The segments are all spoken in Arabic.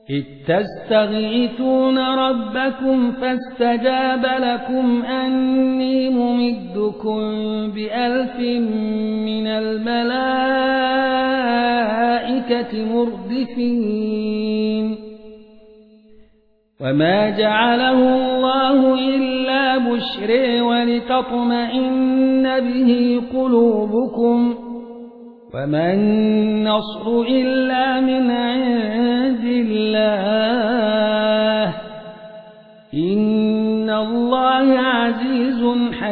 إذ تستغيثون ربكم فاستجاب لكم أني ممدكم ب1000 من الملائكة مردفين وما جعله الله إلا بشرى ولتطمئن به قلوبكم وما النصر إلا من عند الله إن الله عزيز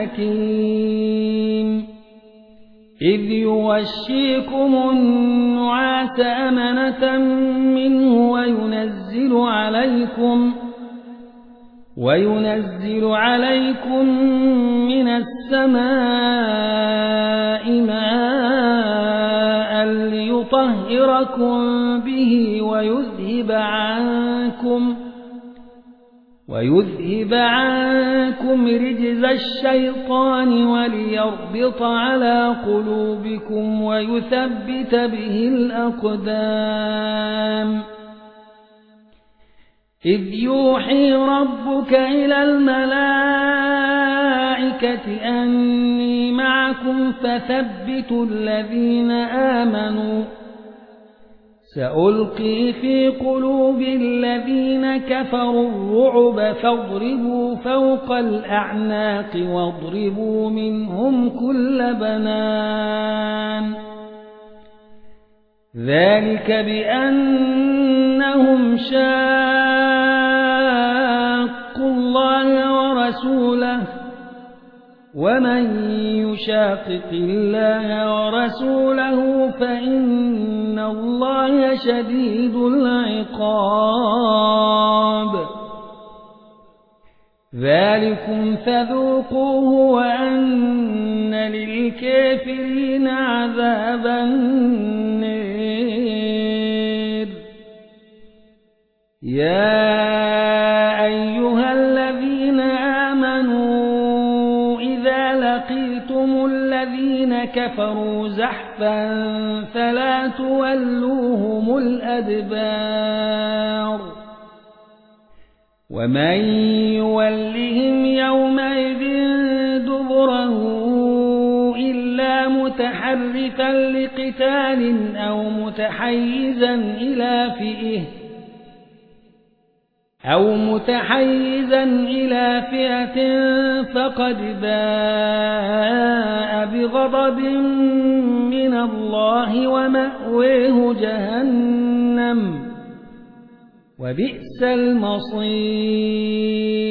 حكيم إذ يغشيكم النعاس أمنة منه وينزل عليكم من السماء ماء ليطهركم به ويذهب عنكم رجز الشيطان وليربط على قلوبكم ويثبت به الأقدام إذ يوحي ربك إلى الملائكة أني معكم فثبتوا الذين آمنوا سألقي في قلوب الذين كفروا الرعب فاضربوا فوق الأعناق واضربوا منهم كل بنان ذلك بأنهم شاقوا الله ورسوله ومن يشاقق الله ورسوله فإن الله شديد العقاب ذلكم فذوقوه وأن للكافرين عذاب النار يا أيها الذين آمنوا إذا لقيتم الذين كفروا زحفا فلا تولوهم الأدبار ومن يولهم يومئذ دبره إلا متحرفا لقتال أو متحيزا إلى فئة فقد باء بغضب من الله ومأواه جهنم وبئس المصير